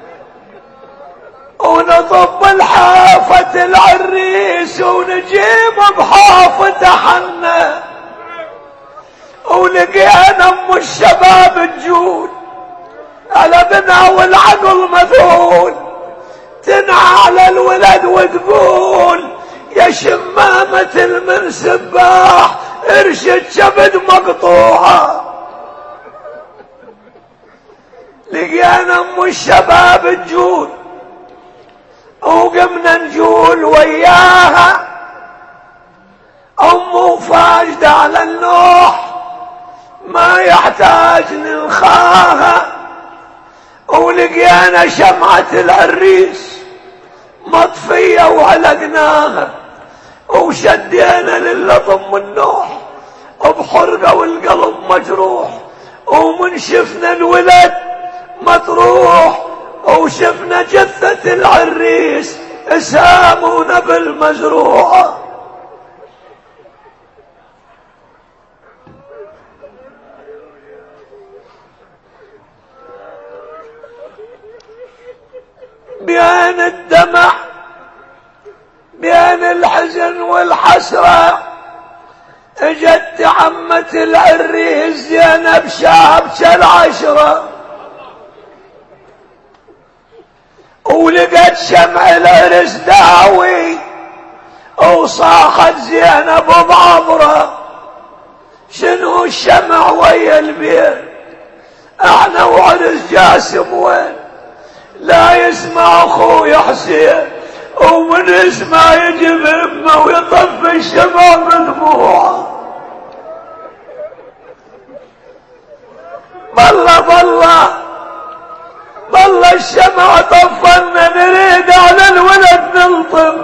ونطب الحافة العريس ونجيب بحافة حنة ولقينا ام الشباب تجول على بنا والعقل مذهول تنعى على الولد وتقول يا شمامة من سباح ارشد شبد مقطوعة. لقينا ام الشباب تجول وقمنا نجول وياها، ام فاجدة على النوح ما يحتاج نلخاها. ولقينا شمعة العريس مطفية وعلقناها، وشدينا للطم النوح بحرقة والقلب مجروح. ومن شفنا الولد مطروح وشفنا جثة العريس اسهام ونبل مزروعة. بين الدمع بين الحزن والحسرة اجت عمة العريس زينب شابكة العشرة، ولقت شمع العرس داوي وصاحت زينب بعبره شنو الشمع ويا البيت، احنا وعرس جاسم وين؟ لا يسمع اخوي حسين، ومن يسمع يجيب امه ويطفي الشمع بدموعه. بالله بالله بالله الشمع طفلنا نريد على الولد نلطم.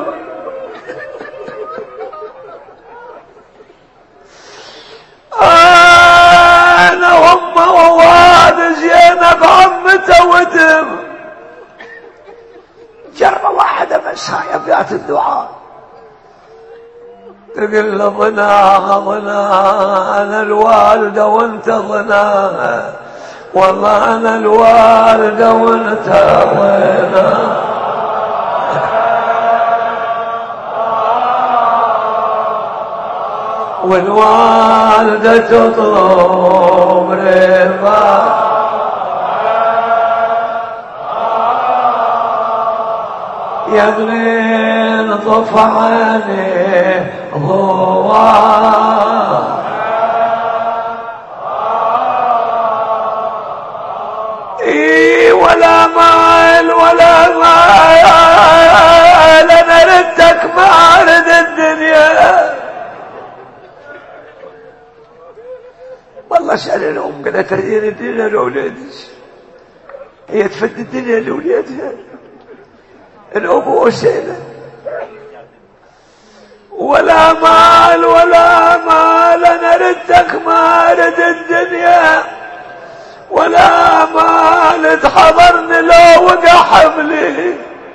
انا وامه وواد زينب عمته ودم. جرة واحدة بس هاي ابيات الدعاء تقول له ضناها ضناها انا الوالدة وانت ضناها، والله انا الوالدة وانت ضناها. والوالدة تطلب رضا يا ابني طف عليه ضوء. اي ولا مال ولا مال انا ردك ما ارد الدنيا. والله اسال الام قالت تردين الدنيا لاولادك، هي تفد الدنيا لاولادها. الأبو أسئلة ولا مال ولا مال أنا ردك ما رد الدنيا، ولا مال تحضرني لو وقع حبلي،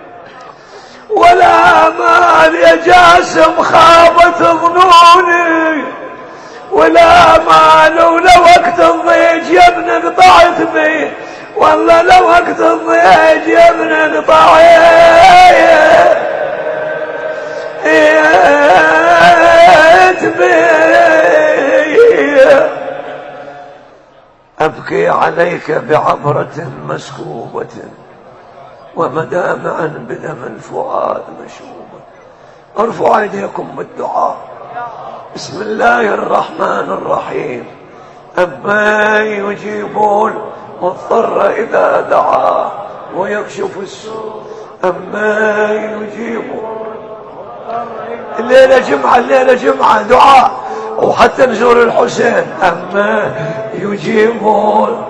ولا مال يا جاسم خابت ظنوني، ولا مال ولو وقت الضيج يا ابن قطعت بي، والله لو وقت الضيج يا ابن قطعت بي. أبكي عليك بعبرة مسكوبة ومدامعا بدم الفؤاد مشوبة. ارفعوا ايديكم بالدعاء. بسم الله الرحمن الرحيم. أما يجيبون مضطر إذا دعاه ويكشف السوء. أما يجيبون الليلة جمعة الليلة جمعة دعاء وحتى نزور الحسين. أما يجيبون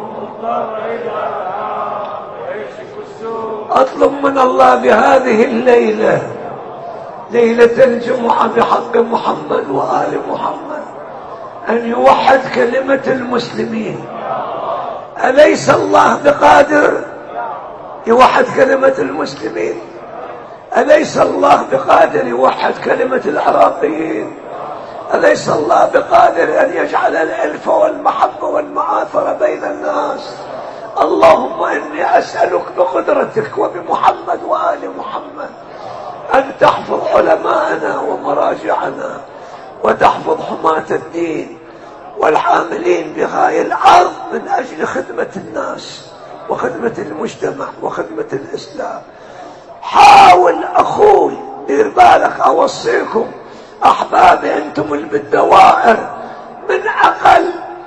أطلب من الله بهذه الليلة ليلة الجمعة بحق محمد وآل محمد أن يوحد كلمة المسلمين. أليس الله بقادر يوحد كلمة المسلمين؟ أليس الله بقادر يوحد كلمة العراقيين؟ أليس الله بقادر أن يجعل الألف والمحبة والمعاثرة بين الناس؟ اللهم إني أسألك بقدرتك وبمحمد وآل محمد أن تحفظ علماءنا ومراجعنا، وتحفظ حماة الدين والعاملين بغاية الأرض من أجل خدمة الناس وخدمة المجتمع وخدمة الإسلام. حاول أخوي دير بالك اوصيكم احبابي انتم اللي بالدوائر، من اقل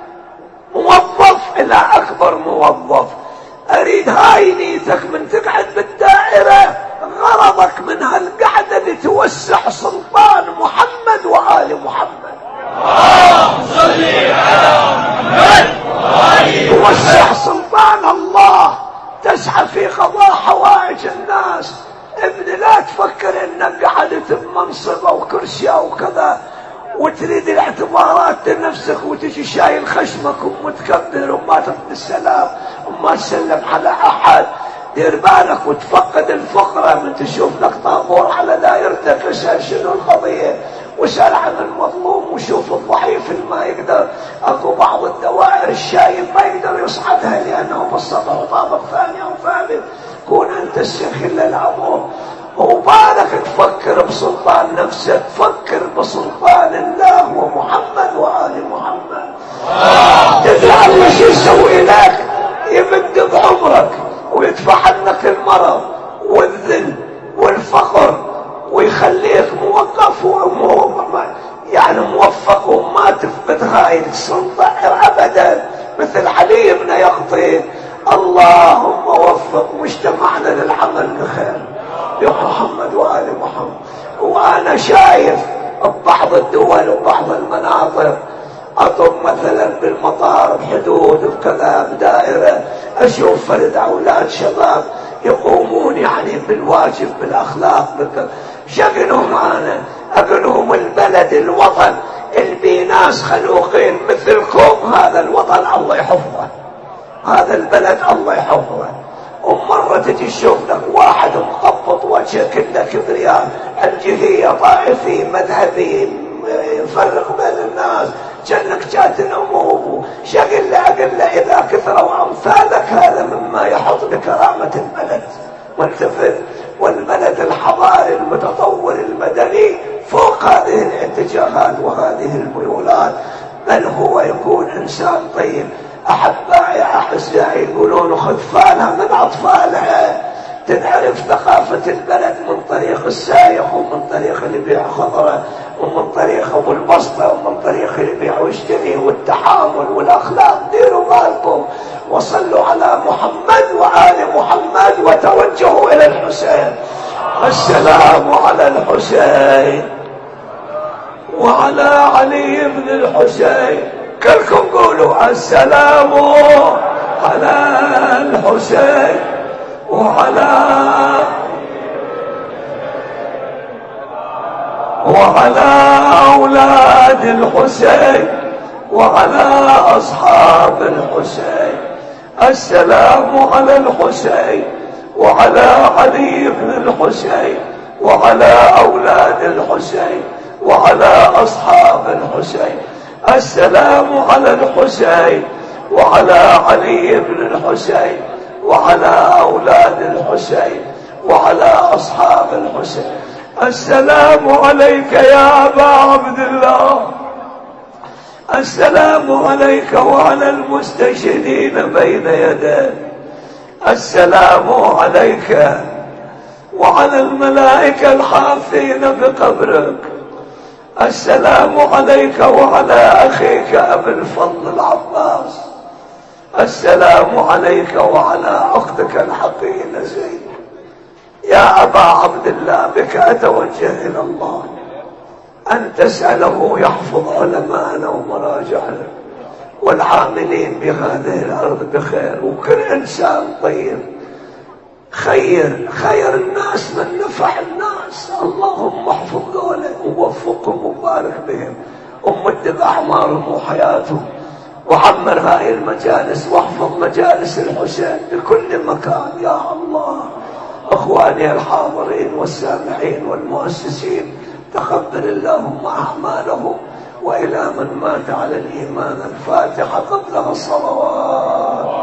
موظف الى اكبر موظف، اريد هاي نيتك من تقعد بالدائرة، غرضك من هالقعدة اللي توسع سلطان محمد وآل محمد. اللهم صل على محمد وآل محمد. توسع سلطان الله، تسعى في قضاء حوائج الناس. ابن لا تفكر انك قعدت بمنصب او كرسي او كذا وتريد الاعتبارات لنفسك وتجي شايل خشمك ومتكبر وما ترد السلام وما تسلم على احد. دير بالك وتفقد الفقرة من تشوف لك طابور على دائرتك، اسأل شنو القضية واسأل عن المظلوم وشوف الضعيف اللي ما يقدر. اكو بعض الدوائر الشايب ما يقدر يصعدها لانه بالسطح طابق ثاني او ثالث. كون انت الشيخ الا العمر وبالك تفكر بسلطان نفسك، فكر بسلطان الله ومحمد وآل محمد. تدري الله شو يسوي لك؟ يمد بعمرك ويدفع عنك المرض والذل والفقر ويخليك موقف يعني موفق وما تفقد هاي السلطة ابدا، مثل علي بن يقطين. اللهم وفق مجتمعنا للعمل بخير يا محمد وآل محمد. وانا شايف ببعض الدول وبعض المناطق، اطب مثلا بالمطار بحدود بكذا بدائرة، اشوف فرد اولاد شباب يقومون يعني بالواجب بالاخلاق بالكذا. شغلهم انا اقولهم البلد الوطن اللي بيه ناس خلوقين مثلكم، هذا الوطن الله يحفظه، هذا البلد الله يحفظه. ومرة تجي تشوف لك واحد مخبط وجهه كله كبرياء، الجهية طائفي مذهبي يفرق بين الناس، جنك جات نمو شغل له. اقل له اذا كثروا امثالك هذا مما يحط بكرامة البلد والتفت. والبلد الحضاري المتطور المدني فوق هذه الاتجاهات وهذه الميولات، بل هو يكون انسان طيب. احبائي احسائي يقولون خذ فالها من اطفالها، تنعرف ثقافة البلد من طريق السايق ومن طريق اللي يبيع خضرة ومن طريق ابو البسطة ومن طريق اللي يبيع ويشتري والتحامل والاخلاق. ديروا بالكم وصلوا على محمد وآل محمد وتوجهوا الى الحسين. السلام على الحسين وعلى علي بن الحسين. كلكم قولوا السلام على الحسين وعلى وعلى أولاد الحسين وعلى أصحاب الحسين. السلام على الحسين وعلى علي بن الحسين وعلى أولاد الحسين وعلى أصحاب الحسين. السلام على الحسين وعلى علي بن الحسين وعلى أولاد الحسين وعلى أصحاب الحسين. السلام عليك يا أبا عبد الله، السلام عليك وعلى المستشهدين بين يديك، السلام عليك وعلى الملائكة الحافين بقبرك، السلام عليك وعلى أخيك أبي الفضل العباس، السلام عليك وعلى أختك الحقيقة زينب. يا أبا عبد الله بك أتوجه إلى الله أن تسأله يحفظ علماءنا ومراجعنا والعاملين بهذه الأرض بخير، وكل إنسان طيب خير خير الناس من نفع الناس. اللهم احفظ ذولا ووفقهم وبارك بهم ومد بأعمارهم وحياتهم، وعمر هاي المجالس واحفظ مجالس الحسين بكل مكان يا الله. اخواني الحاضرين والسامعين والمؤسسين، تقبل اللهم اعمالهم، والى من مات على الايمان الفاتحه قبلها الصلوات.